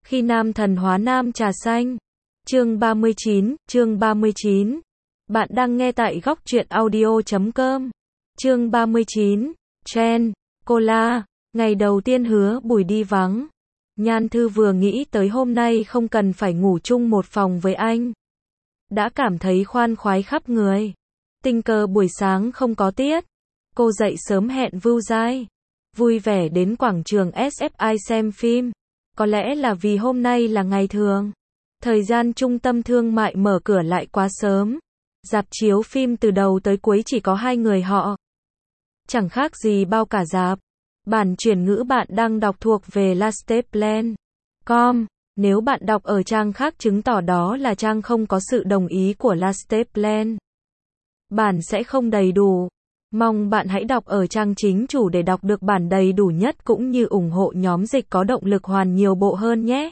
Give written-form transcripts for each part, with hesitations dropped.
Khi nam thần hóa nam trà xanh. Chương 39. Bạn đang nghe tại góc truyện audio.com. Chương 39. Chen, Cola. Ngày đầu tiên Hứa Bùi đi vắng. Nhan Thư vừa nghĩ tới hôm nay không cần phải ngủ chung một phòng với anh, đã cảm thấy khoan khoái khắp người. Tình cờ buổi sáng không có tiết, cô dậy sớm hẹn Vưu Giai vui vẻ đến quảng trường SFI xem phim. Có lẽ là vì hôm nay là ngày thường, thời gian trung tâm thương mại mở cửa lại quá sớm. Rạp chiếu phim từ đầu tới cuối chỉ có hai người họ, chẳng khác gì bao cả rạp. Bản chuyển ngữ bạn đang đọc thuộc về lasteplan.com. Nếu bạn đọc ở trang khác chứng tỏ đó là trang không có sự đồng ý của Lasteplan. Bản sẽ không đầy đủ. Mong bạn hãy đọc ở trang chính chủ để đọc được bản đầy đủ nhất cũng như ủng hộ nhóm dịch có động lực hoàn nhiều bộ hơn nhé.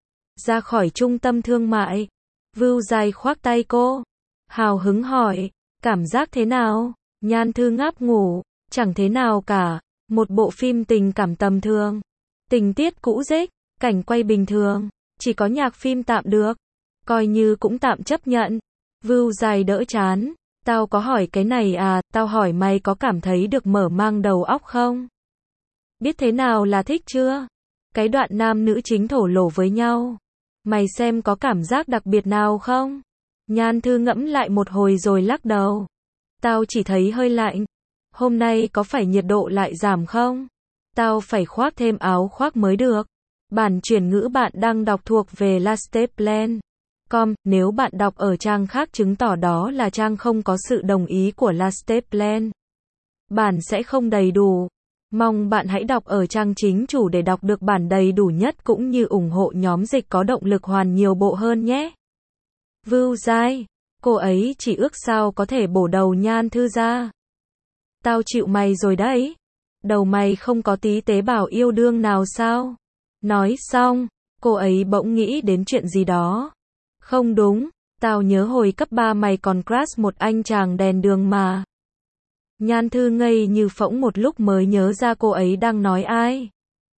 Ra khỏi trung tâm thương mại, Vưu Giai khoác tay cô, hào hứng hỏi, cảm giác thế nào? Nhan Thư ngáp ngủ, chẳng thế nào cả, một bộ phim tình cảm tầm thường, tình tiết cũ rích, cảnh quay bình thường, chỉ có nhạc phim tạm được, coi như cũng tạm chấp nhận. Vưu Giai đỡ chán, tao có hỏi cái này à, tao hỏi mày có cảm thấy được mở mang đầu óc không? Biết thế nào là thích chưa? Cái đoạn nam nữ chính thổ lộ với nhau, mày xem có cảm giác đặc biệt nào không? Nhan Thư ngẫm lại một hồi rồi lắc đầu. Tao chỉ thấy hơi lạnh. Hôm nay có phải nhiệt độ lại giảm không? Tao phải khoác thêm áo khoác mới được. Bản chuyển ngữ bạn đang đọc thuộc về Lasteplan.com. Nếu bạn đọc ở trang khác chứng tỏ đó là trang không có sự đồng ý của Lasteplan. Bản sẽ không đầy đủ. Mong bạn hãy đọc ở trang chính chủ để đọc được bản đầy đủ nhất cũng như ủng hộ nhóm dịch có động lực hoàn nhiều bộ hơn nhé. Vưu Giai, cô ấy chỉ ước sao có thể bổ đầu Nhan Thư ra. Tao chịu mày rồi đấy. Đầu mày không có tí tế bào yêu đương nào sao? Nói xong, cô ấy bỗng nghĩ đến chuyện gì đó. Không đúng, tao nhớ hồi cấp 3 mày còn crush một anh chàng đèn đường mà. Nhan Thư ngây như phỗng một lúc mới nhớ ra cô ấy đang nói ai.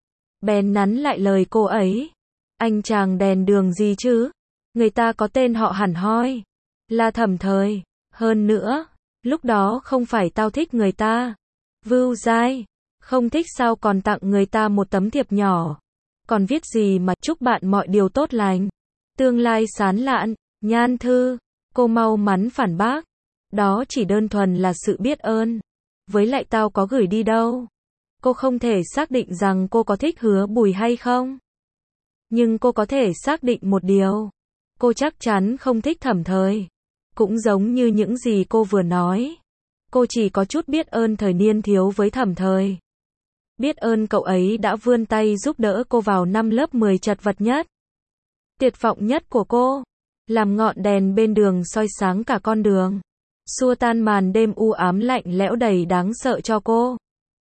Bèn nắn lại lời cô ấy. Anh chàng đèn đường gì chứ? Người ta có tên họ hẳn hoi, là Thẩm Thời. Hơn nữa, lúc đó không phải tao thích người ta. Vưu Giai, không thích sao còn tặng người ta một tấm thiệp nhỏ. Còn viết gì mà chúc bạn mọi điều tốt lành, tương lai sáng lạn. Nhan Thư, cô mau mắn phản bác. Đó chỉ đơn thuần là sự biết ơn. Với lại tao có gửi đi đâu. Cô không thể xác định rằng cô có thích Hứa Bùi hay không. Nhưng cô có thể xác định một điều. Cô chắc chắn không thích Thẩm Thời. Cũng giống như những gì cô vừa nói. Cô chỉ có chút biết ơn thời niên thiếu với Thẩm Thời. Biết ơn cậu ấy đã vươn tay giúp đỡ cô vào năm lớp 10 chật vật nhất, tuyệt vọng nhất của cô. Làm ngọn đèn bên đường soi sáng cả con đường. Xua tan màn đêm u ám lạnh lẽo đầy đáng sợ cho cô.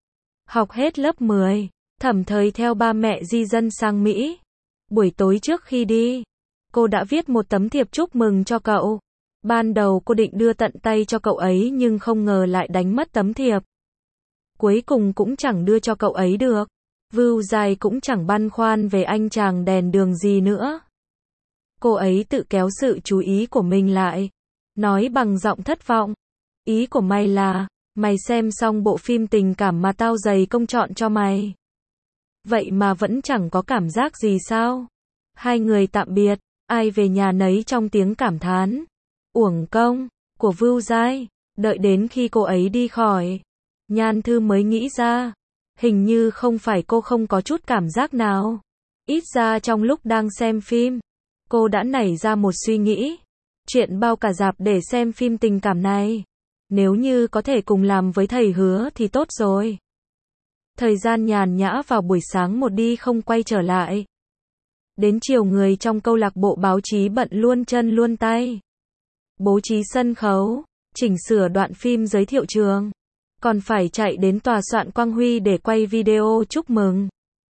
Học hết lớp 10, Thẩm Thời theo ba mẹ di dân sang Mỹ. Buổi tối trước khi đi, cô đã viết một tấm thiệp chúc mừng cho cậu. Ban đầu cô định đưa tận tay cho cậu ấy nhưng không ngờ lại đánh mất tấm thiệp. Cuối cùng cũng chẳng đưa cho cậu ấy được. Vưu Giai cũng chẳng băn khoăn về anh chàng đèn đường gì nữa. Cô ấy tự kéo sự chú ý của mình lại, nói bằng giọng thất vọng. Ý của mày là, mày xem xong bộ phim tình cảm mà tao dày công chọn cho mày. Vậy mà vẫn chẳng có cảm giác gì sao? Hai người tạm biệt, ai về nhà nấy trong tiếng cảm thán uổng công của Vưu Giai. Đợi đến khi cô ấy đi khỏi, Nhan Thư mới nghĩ ra, hình như không phải cô không có chút cảm giác nào. Ít ra trong lúc đang xem phim, cô đã nảy ra một suy nghĩ. Chuyện bao cả rạp để xem phim tình cảm này. Nếu như có thể cùng làm với thầy Hứa thì tốt rồi. Thời gian nhàn nhã vào buổi sáng một đi không quay trở lại. Đến chiều người trong câu lạc bộ báo chí bận luôn chân luôn tay. Bố trí sân khấu, chỉnh sửa đoạn phim giới thiệu trường. Còn phải chạy đến tòa soạn Quang Huy để quay video chúc mừng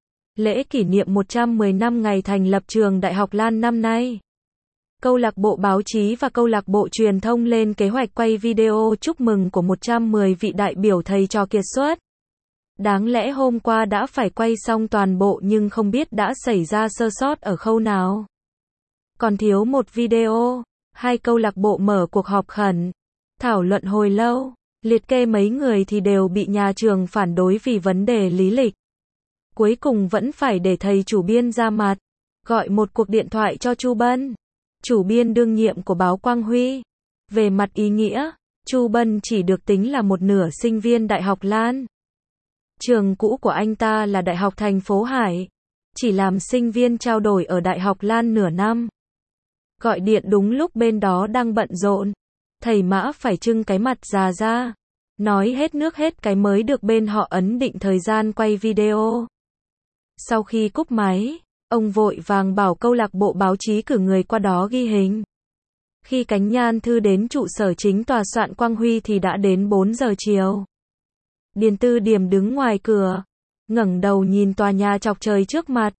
lễ kỷ niệm 110 năm ngày thành lập trường Đại học Lan năm nay. Câu lạc bộ báo chí và câu lạc bộ truyền thông lên kế hoạch quay video chúc mừng của 110 vị đại biểu thầy trò kiệt xuất. Đáng lẽ hôm qua đã phải quay xong toàn bộ nhưng không biết đã xảy ra sơ sót ở khâu nào. Còn thiếu một video, hai câu lạc bộ mở cuộc họp khẩn, thảo luận hồi lâu, liệt kê mấy người thì đều bị nhà trường phản đối vì vấn đề lý lịch. Cuối cùng vẫn phải để thầy chủ biên ra mặt, gọi một cuộc điện thoại cho Chu Bân, chủ biên đương nhiệm của báo Quang Huy. Về mặt ý nghĩa, Chu Bân chỉ được tính là một nửa sinh viên Đại học Lan. Trường cũ của anh ta là Đại học thành phố Hải, chỉ làm sinh viên trao đổi ở Đại học Lan nửa năm. Gọi điện đúng lúc bên đó đang bận rộn, thầy Mã phải trưng cái mặt già ra, nói hết nước hết cái mới được bên họ ấn định thời gian quay video. Sau khi cúp máy, ông vội vàng bảo câu lạc bộ báo chí cử người qua đó ghi hình. Khi cánh Nhan Thư đến trụ sở chính tòa soạn Quang Huy thì đã đến 4 giờ chiều. Điền Tư Điềm đứng ngoài cửa, ngẩng đầu nhìn tòa nhà chọc trời trước mặt.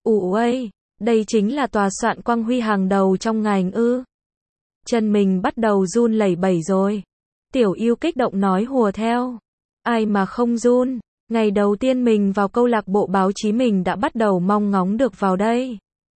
Ây, đây chính là tòa soạn Quang Huy hàng đầu trong ngành ư? Chân mình bắt đầu run lẩy bẩy rồi. Tiểu Yêu kích động nói hùa theo. Ai mà không run, ngày đầu tiên mình vào câu lạc bộ báo chí mình đã bắt đầu mong ngóng được vào đây.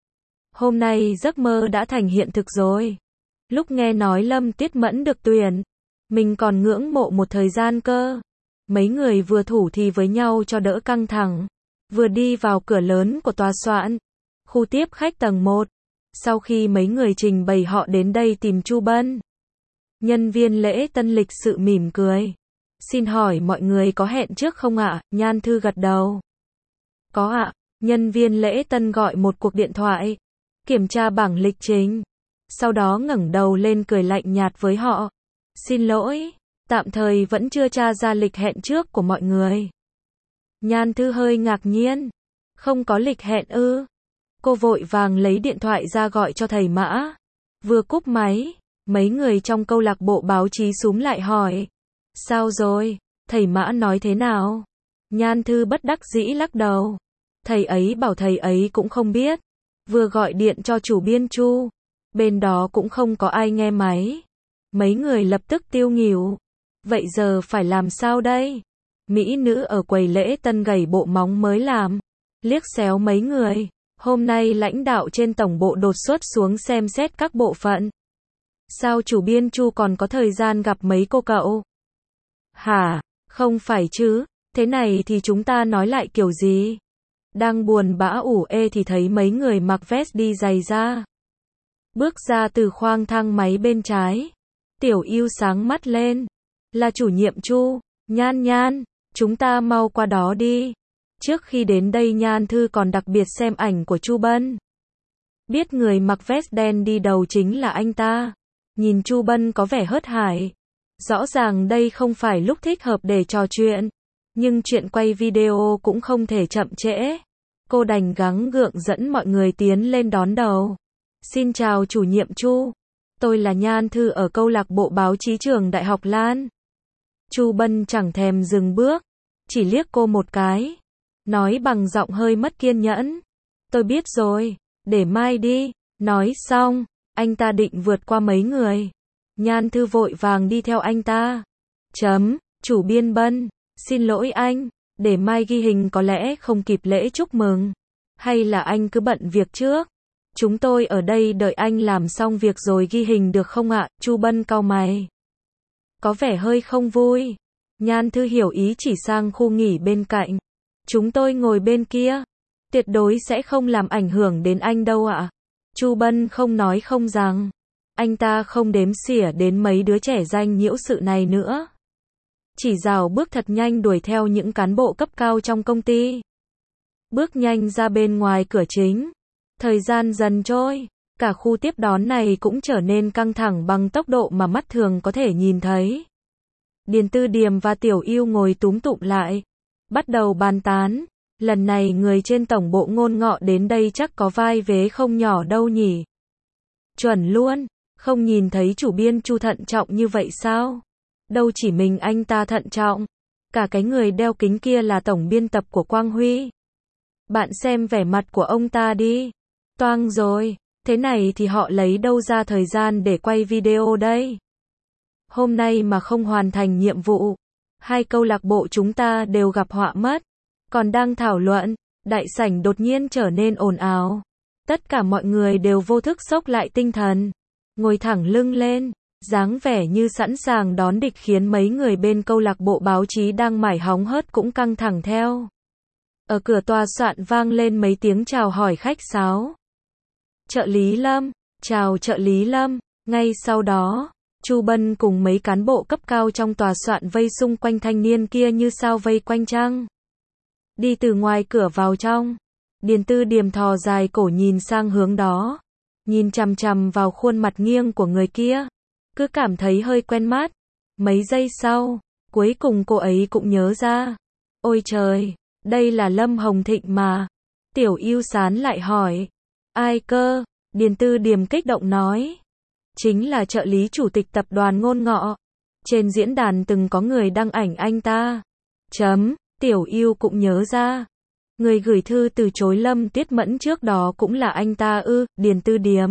Hôm nay giấc mơ đã thành hiện thực rồi. Lúc nghe nói Lâm Tuyết Mẫn được tuyển, mình còn ngưỡng mộ một thời gian cơ. Mấy người vừa thủ thì với nhau cho đỡ căng thẳng, vừa đi vào cửa lớn của tòa soạn, khu tiếp khách tầng 1. Sau khi mấy người trình bày họ đến đây tìm Chu Bân, nhân viên lễ tân lịch sự mỉm cười. Xin hỏi mọi người có hẹn trước không ạ? Nhan Thư gật đầu. Có ạ. Nhân viên lễ tân gọi một cuộc điện thoại, kiểm tra bảng lịch trình. Sau đó ngẩng đầu lên cười lạnh nhạt với họ. Xin lỗi, tạm thời vẫn chưa tra ra lịch hẹn trước của mọi người. Nhan Thư hơi ngạc nhiên. Không có lịch hẹn ư? Cô vội vàng lấy điện thoại ra gọi cho thầy Mã. Vừa cúp máy, mấy người trong câu lạc bộ báo chí xúm lại hỏi. Sao rồi? Thầy Mã nói thế nào? Nhan Thư bất đắc dĩ lắc đầu. Thầy ấy bảo thầy ấy cũng không biết. Vừa gọi điện cho chủ biên Chu, bên đó cũng không có ai nghe máy. Mấy người lập tức tiêu nghỉu. Vậy giờ phải làm sao đây? Mỹ nữ ở quầy lễ tân gầy bộ móng mới làm, liếc xéo mấy người. Hôm nay lãnh đạo trên tổng bộ đột xuất xuống xem xét các bộ phận. Sao chủ biên Chu còn có thời gian gặp mấy cô cậu? Hả? Không phải chứ, thế này thì chúng ta nói lại kiểu gì? Đang buồn bã thì thấy mấy người mặc vest đi giày ra. Bước ra từ khoang thang máy bên trái. Tiểu Yêu sáng mắt lên. Là chủ nhiệm Chu. Nhan, chúng ta mau qua đó đi. Trước khi đến đây Nhan Thư còn đặc biệt xem ảnh của Chu Bân. Biết người mặc vest đen đi đầu chính là anh ta. Nhìn Chu Bân có vẻ hớt hải. Rõ ràng đây không phải lúc thích hợp để trò chuyện. Nhưng chuyện quay video cũng không thể chậm trễ. Cô đành gắng gượng dẫn mọi người tiến lên đón đầu. Xin chào chủ nhiệm Chu. Tôi là Nhan Thư ở câu lạc bộ báo chí trường Đại học Lan. Chu Bân chẳng thèm dừng bước, chỉ liếc cô một cái. Nói bằng giọng hơi mất kiên nhẫn. Tôi biết rồi, để mai đi. Nói xong, anh ta định vượt qua mấy người. Nhan Thư vội vàng đi theo anh ta. Chủ biên Bân, xin lỗi anh, để mai ghi hình có lẽ không kịp lễ chúc mừng. Hay là anh cứ bận việc trước? Chúng tôi ở đây đợi anh làm xong việc rồi ghi hình được không ạ? Chu Bân cau mày. Có vẻ hơi không vui. Nhan Thư hiểu ý chỉ sang khu nghỉ bên cạnh. Chúng tôi ngồi bên kia. Tuyệt đối sẽ không làm ảnh hưởng đến anh đâu ạ. Chu Bân không nói không rằng. Anh ta không đếm xỉa đến mấy đứa trẻ danh nhiễu sự này nữa. Chỉ rào bước thật nhanh đuổi theo những cán bộ cấp cao trong công ty. Bước nhanh ra bên ngoài cửa chính. Thời gian dần trôi, cả khu tiếp đón này cũng trở nên căng thẳng bằng tốc độ mà mắt thường có thể nhìn thấy. Điền Tư Điềm và Tiểu Yêu ngồi túm tụm lại, bắt đầu bàn tán. Lần này người trên tổng bộ Ngôn Ngọ đến đây chắc có vai vế không nhỏ đâu nhỉ. Chuẩn luôn, không nhìn thấy chủ biên Chu thận trọng như vậy sao? Đâu chỉ mình anh ta thận trọng, cả cái người đeo kính kia là tổng biên tập của Quang Huy. Bạn xem vẻ mặt của ông ta đi. Toang rồi, thế này thì họ lấy đâu ra thời gian để quay video đây? Hôm nay mà không hoàn thành nhiệm vụ, Hai câu lạc bộ chúng ta đều gặp họa mất. Còn đang thảo luận, đại sảnh đột nhiên trở nên ồn ào. Tất cả mọi người đều vô thức xốc lại tinh thần, ngồi thẳng lưng lên, dáng vẻ như sẵn sàng đón địch khiến mấy người bên câu lạc bộ báo chí đang mải hóng hớt cũng căng thẳng theo. Ở cửa tòa soạn vang lên mấy tiếng chào hỏi khách sáo. Trợ lý Lâm, chào trợ lý Lâm. Ngay sau đó, Chu Bân cùng mấy cán bộ cấp cao trong tòa soạn vây xung quanh thanh niên kia như sao vây quanh trăng. Đi từ ngoài cửa vào trong, Điền Tư Điềm thò dài cổ nhìn sang hướng đó, nhìn chằm chằm vào khuôn mặt nghiêng của người kia, cứ cảm thấy hơi quen mắt. Mấy giây sau, cuối cùng cô ấy cũng nhớ ra. Ôi trời, đây là Lâm Hồng Thịnh mà. Tiểu Yêu Sán lại hỏi. Ai cơ? Điền Tư Điềm kích động nói. Chính là trợ lý chủ tịch tập đoàn Ngôn Ngọ. Trên diễn đàn từng có người đăng ảnh anh ta. Tiểu Yêu cũng nhớ ra. Người gửi thư từ chối Lâm Tiết Mẫn trước đó cũng là anh ta ư? Điền Tư Điềm.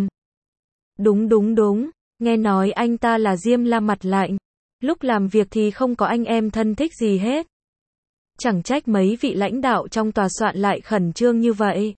Đúng. Nghe nói anh ta là Diêm La mặt lạnh. Lúc làm việc thì không có anh em thân thích gì hết. Chẳng trách mấy vị lãnh đạo trong tòa soạn lại khẩn trương như vậy.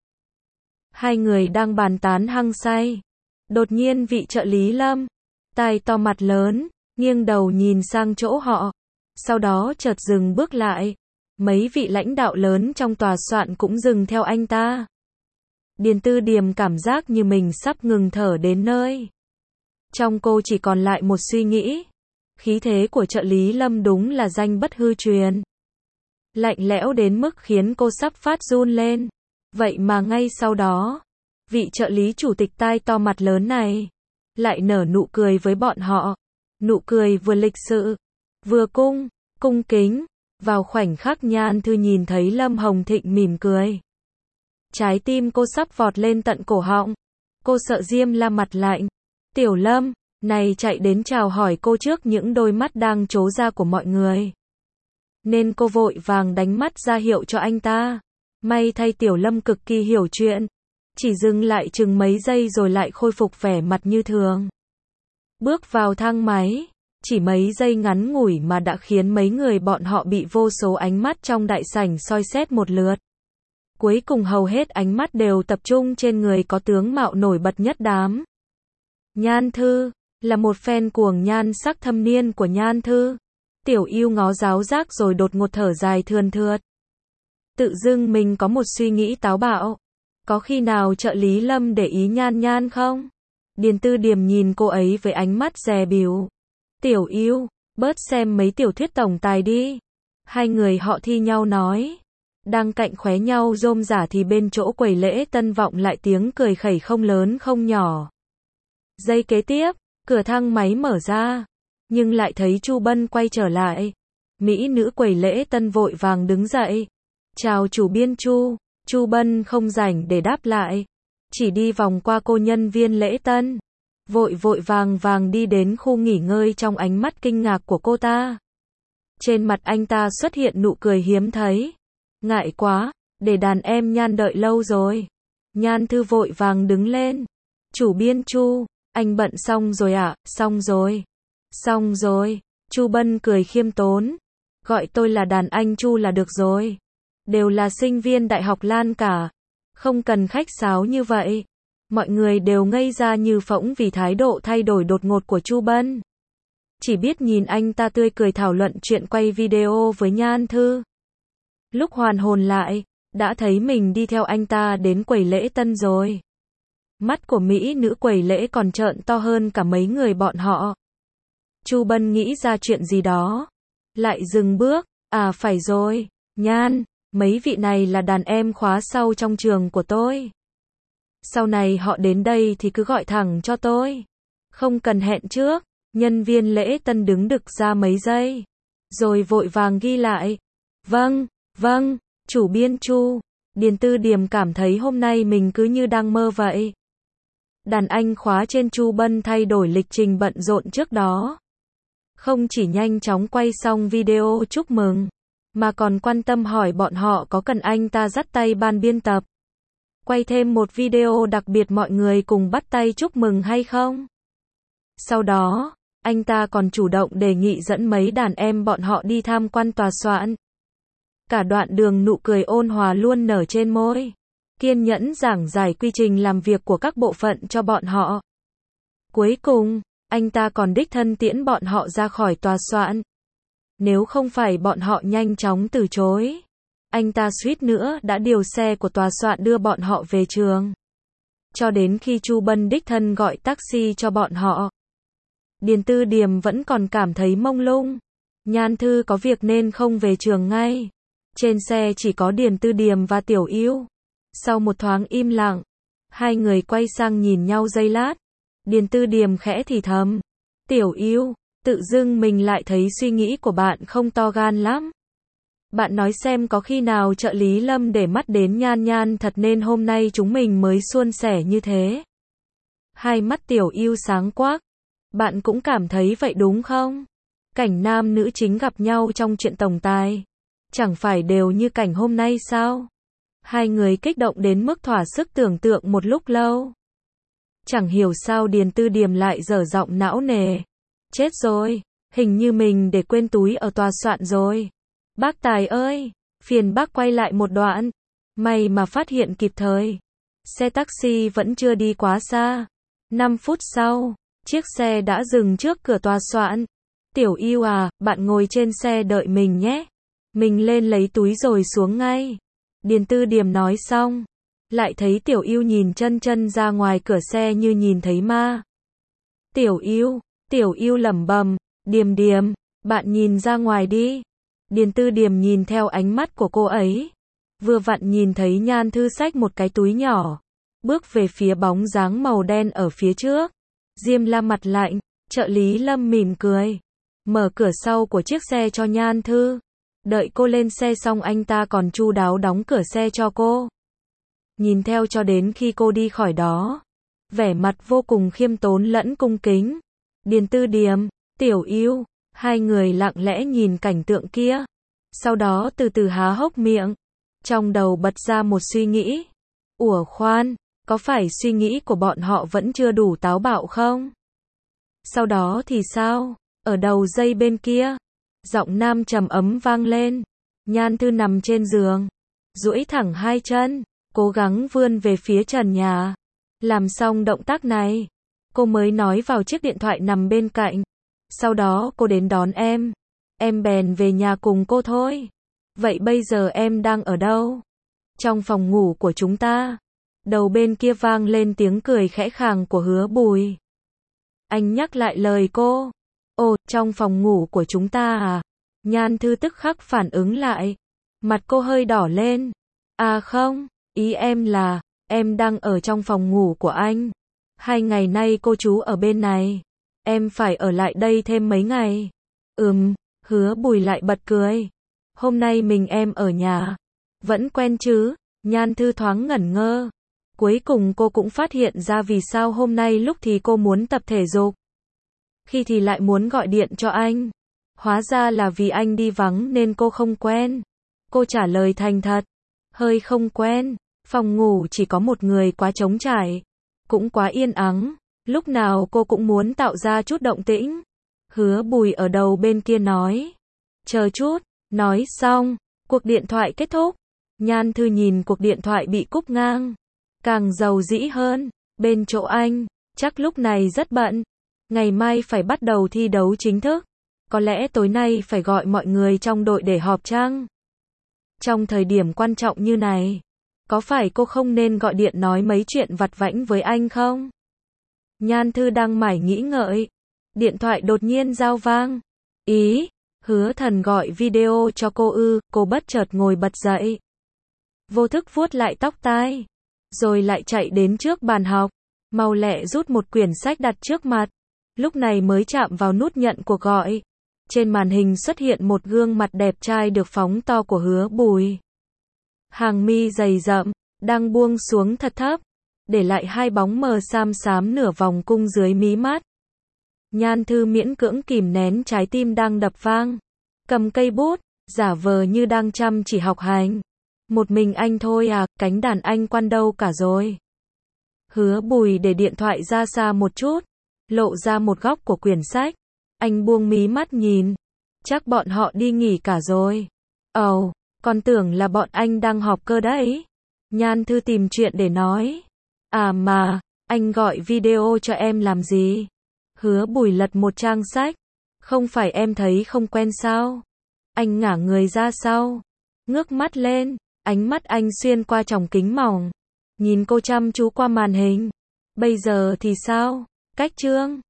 Hai người đang bàn tán hăng say. Đột nhiên vị trợ lý Lâm, tai to mặt lớn, nghiêng đầu nhìn sang chỗ họ. Sau đó chợt dừng bước lại. Mấy vị lãnh đạo lớn trong tòa soạn cũng dừng theo anh ta. Điền Tư Điềm cảm giác như mình sắp ngừng thở đến nơi. Trong cô chỉ còn lại một suy nghĩ. Khí thế của trợ lý Lâm đúng là danh bất hư truyền. Lạnh lẽo đến mức khiến cô sắp phát run lên. Vậy mà ngay sau đó, vị trợ lý chủ tịch tai to mặt lớn này lại nở nụ cười với bọn họ. Nụ cười vừa lịch sự, vừa cung kính. Vào khoảnh khắc Nhan Thư nhìn thấy Lâm Hồng Thịnh mỉm cười, trái tim cô sắp vọt lên tận cổ họng. Cô sợ Diêm La mặt lạnh, Tiểu Lâm này chạy đến chào hỏi cô trước những đôi mắt đang trố ra của mọi người. Nên cô vội vàng đánh mắt ra hiệu cho anh ta. May thay Tiểu Lâm cực kỳ hiểu chuyện, chỉ dừng lại chừng mấy giây rồi lại khôi phục vẻ mặt như thường. Bước vào thang máy, chỉ mấy giây ngắn ngủi mà đã khiến mấy người bọn họ bị vô số ánh mắt trong đại sảnh soi xét một lượt. Cuối cùng hầu hết ánh mắt đều tập trung trên người có tướng mạo nổi bật nhất đám. Nhan Thư, là một fan cuồng nhan sắc thâm niên của Nhan Thư. Tiểu Yêu ngó giáo giác rồi đột ngột thở dài thườn thượt. Tự dưng mình có một suy nghĩ táo bạo. Có khi nào trợ lý Lâm để ý Nhan không? Điền Tư Điềm nhìn cô ấy với ánh mắt dè bỉu. Tiểu Yêu, bớt xem mấy tiểu thuyết tổng tài đi. Hai người họ thi nhau nói. Đang cạnh khóe nhau rôm rả thì bên chỗ quầy lễ tân vọng lại tiếng cười khẩy không lớn không nhỏ. Giây kế tiếp, cửa thang máy mở ra. Nhưng lại thấy Chu Bân quay trở lại. Mỹ nữ quầy lễ tân vội vàng đứng dậy. Chào chủ biên Chu. Chu Bân không rảnh để đáp lại. Chỉ đi vòng qua cô nhân viên lễ tân. Vội vàng đi đến khu nghỉ ngơi trong ánh mắt kinh ngạc của cô ta. Trên mặt anh ta xuất hiện nụ cười hiếm thấy. Ngại quá, để đàn em Nhan đợi lâu rồi. Nhan Thư vội vàng đứng lên. Chủ biên Chu, anh bận xong rồi ạ? Xong rồi. Chu Bân cười khiêm tốn. Gọi tôi là đàn anh Chu là được rồi. Đều là sinh viên đại học Lan cả. Không cần khách sáo như vậy. Mọi người đều ngây ra như phỗng vì thái độ thay đổi đột ngột của Chu Bân. Chỉ biết nhìn anh ta tươi cười thảo luận chuyện quay video với Nhan Thư. Lúc hoàn hồn lại, đã thấy mình đi theo anh ta đến quầy lễ tân rồi. Mắt của mỹ nữ quầy lễ còn trợn to hơn cả mấy người bọn họ. Chu Bân nghĩ ra chuyện gì đó. Lại dừng bước. À phải rồi, Nhan, mấy vị này là đàn em khóa sau trong trường của tôi. Sau này họ đến đây thì cứ gọi thẳng cho tôi. Không cần hẹn trước. Nhân viên lễ tân đứng đực ra mấy giây. Rồi vội vàng ghi lại. Vâng, chủ biên Chu. Điền Tư Điềm cảm thấy hôm nay mình cứ như đang mơ vậy. Đàn anh khóa trên Chu Bân thay đổi lịch trình bận rộn trước đó. Không chỉ nhanh chóng quay xong video chúc mừng, mà còn quan tâm hỏi bọn họ có cần anh ta dắt tay ban biên tập. Quay thêm một video đặc biệt mọi người cùng bắt tay chúc mừng hay không? Sau đó, Anh ta còn chủ động đề nghị dẫn mấy đàn em bọn họ đi tham quan tòa soạn. Cả đoạn đường nụ cười ôn hòa luôn nở trên môi. Kiên nhẫn giảng giải quy trình làm việc của các bộ phận cho bọn họ. Cuối cùng, anh ta còn đích thân tiễn bọn họ ra khỏi tòa soạn. Nếu không phải bọn họ nhanh chóng từ chối, anh ta suýt nữa đã điều xe của tòa soạn đưa bọn họ về trường. Cho đến khi Chu Bân đích thân gọi taxi cho bọn họ. Điền Tư Điềm vẫn còn cảm thấy mông lung. Nhan Thư có việc nên không về trường ngay. Trên xe chỉ có Điền Tư Điềm và Tiểu Yêu. Sau một thoáng im lặng, hai người quay sang nhìn nhau giây lát. Điền Tư Điềm khẽ thì thầm. Tiểu Yêu, tự dưng mình lại thấy suy nghĩ của bạn không to gan lắm. Bạn nói xem có khi nào trợ lý Lâm để mắt đến Nhan Nhan thật nên hôm nay chúng mình mới suôn sẻ như thế. Hai mắt Tiểu Yêu sáng quắc. Bạn cũng cảm thấy vậy đúng không? Cảnh nam nữ chính gặp nhau trong chuyện tổng tài. Chẳng phải đều như cảnh hôm nay sao? Hai người kích động đến mức thỏa sức tưởng tượng một lúc lâu. Chẳng hiểu sao Điền Tư Điềm lại dở giọng não nề. Chết rồi, hình như mình để quên túi ở tòa soạn rồi. Bác Tài ơi, phiền bác quay lại một đoạn. May mà phát hiện kịp thời. Xe taxi vẫn chưa đi quá xa. 5 phút sau, chiếc xe đã dừng trước cửa tòa soạn. Tiểu Yêu à, bạn ngồi trên xe đợi mình nhé. Mình lên lấy túi rồi xuống ngay. Điền Tư Điềm nói xong, lại thấy Tiểu Yêu nhìn chân chân ra ngoài cửa xe như nhìn thấy ma. Tiểu Yêu lẩm bẩm, Điềm Điềm, bạn nhìn ra ngoài đi. Điền Tư Điềm nhìn theo ánh mắt của cô ấy. Vừa vặn nhìn thấy Nhan Thư xách một cái túi nhỏ. Bước về phía bóng dáng màu đen ở phía trước. Diêm La mặt lạnh, trợ lý Lâm mỉm cười. Mở cửa sau của chiếc xe cho Nhan Thư. Đợi cô lên xe xong anh ta còn chu đáo đóng cửa xe cho cô. Nhìn theo cho đến khi cô đi khỏi đó. Vẻ mặt vô cùng khiêm tốn lẫn cung kính. Điền Tư Điềm, Tiểu Yêu, hai người lặng lẽ nhìn cảnh tượng kia. Sau đó từ từ há hốc miệng. Trong đầu bật ra một suy nghĩ. Ủa khoan, có phải suy nghĩ của bọn họ vẫn chưa đủ táo bạo không? Sau đó thì sao? Ở đầu dây bên kia, giọng nam trầm ấm vang lên. Nhan Thư nằm trên giường, duỗi thẳng hai chân, cố gắng vươn về phía trần nhà. Làm xong động tác này, cô mới nói vào chiếc điện thoại nằm bên cạnh. Sau đó cô đến đón em bèn về nhà cùng cô thôi. Vậy bây giờ em đang ở đâu? Trong phòng ngủ của chúng ta. Đầu bên kia vang lên tiếng cười khẽ khàng của Hứa Bùi. Anh nhắc lại lời cô. Ồ, trong phòng ngủ của chúng ta à? Nhan Thư tức khắc phản ứng lại. Mặt cô hơi đỏ lên. À không, ý em là, em đang ở trong phòng ngủ của anh. 2 ngày nay cô chú ở bên này. Em phải ở lại đây thêm mấy ngày. Hứa Bùi lại bật cười. Hôm nay mình em ở nhà. Vẫn quen chứ? Nhan Thư thoáng ngẩn ngơ. Cuối cùng cô cũng phát hiện ra vì sao hôm nay lúc thì cô muốn tập thể dục. Khi thì lại muốn gọi điện cho anh. Hóa ra là vì anh đi vắng nên cô không quen. Cô trả lời thành thật. Hơi không quen. Phòng ngủ chỉ có một người quá trống trải. Cũng quá yên ắng. Lúc nào cô cũng muốn tạo ra chút động tĩnh. Hứa Bùi ở đầu bên kia nói. Chờ chút. Nói xong, cuộc điện thoại kết thúc. Nhan Thư nhìn cuộc điện thoại bị cúp ngang. Càng giàu dĩ hơn. Bên chỗ anh, chắc lúc này rất bận. Ngày mai phải bắt đầu thi đấu chính thức. Có lẽ tối nay phải gọi mọi người trong đội để họp chăng? Trong thời điểm quan trọng như này, có phải cô không nên gọi điện nói mấy chuyện vặt vãnh với anh không? Nhan Thư đang mải nghĩ ngợi. Điện thoại đột nhiên rao vang. Ý, Hứa Thần gọi video cho cô ư? Cô bất chợt ngồi bật dậy. Vô thức vuốt lại tóc tai. Rồi lại chạy đến trước bàn học. Mau lẹ rút một quyển sách đặt trước mặt. Lúc này mới chạm vào nút nhận cuộc gọi. Trên màn hình xuất hiện một gương mặt đẹp trai được phóng to của Hứa Bùi. Hàng mi dày rậm, đang buông xuống thật thấp, để lại hai bóng mờ xám xám nửa vòng cung dưới mí mắt. Nhan Thư miễn cưỡng kìm nén trái tim đang đập vang. Cầm cây bút, giả vờ như đang chăm chỉ học hành. Một mình anh thôi à, cánh đàn anh quan đâu cả rồi. Hứa Bùi để điện thoại ra xa một chút, lộ ra một góc của quyển sách. Anh buông mí mắt nhìn. Chắc bọn họ đi nghỉ cả rồi. Ồ, con tưởng là bọn anh đang họp cơ đấy. Nhan Thư tìm chuyện để nói. À mà, anh gọi video cho em làm gì? Hứa Bùi lật một trang sách. Không phải em thấy không quen sao? Anh ngả người ra sau. Ngước mắt lên. Ánh mắt anh xuyên qua tròng kính mỏng. Nhìn cô chăm chú qua màn hình. Bây giờ thì sao? Cách Trương.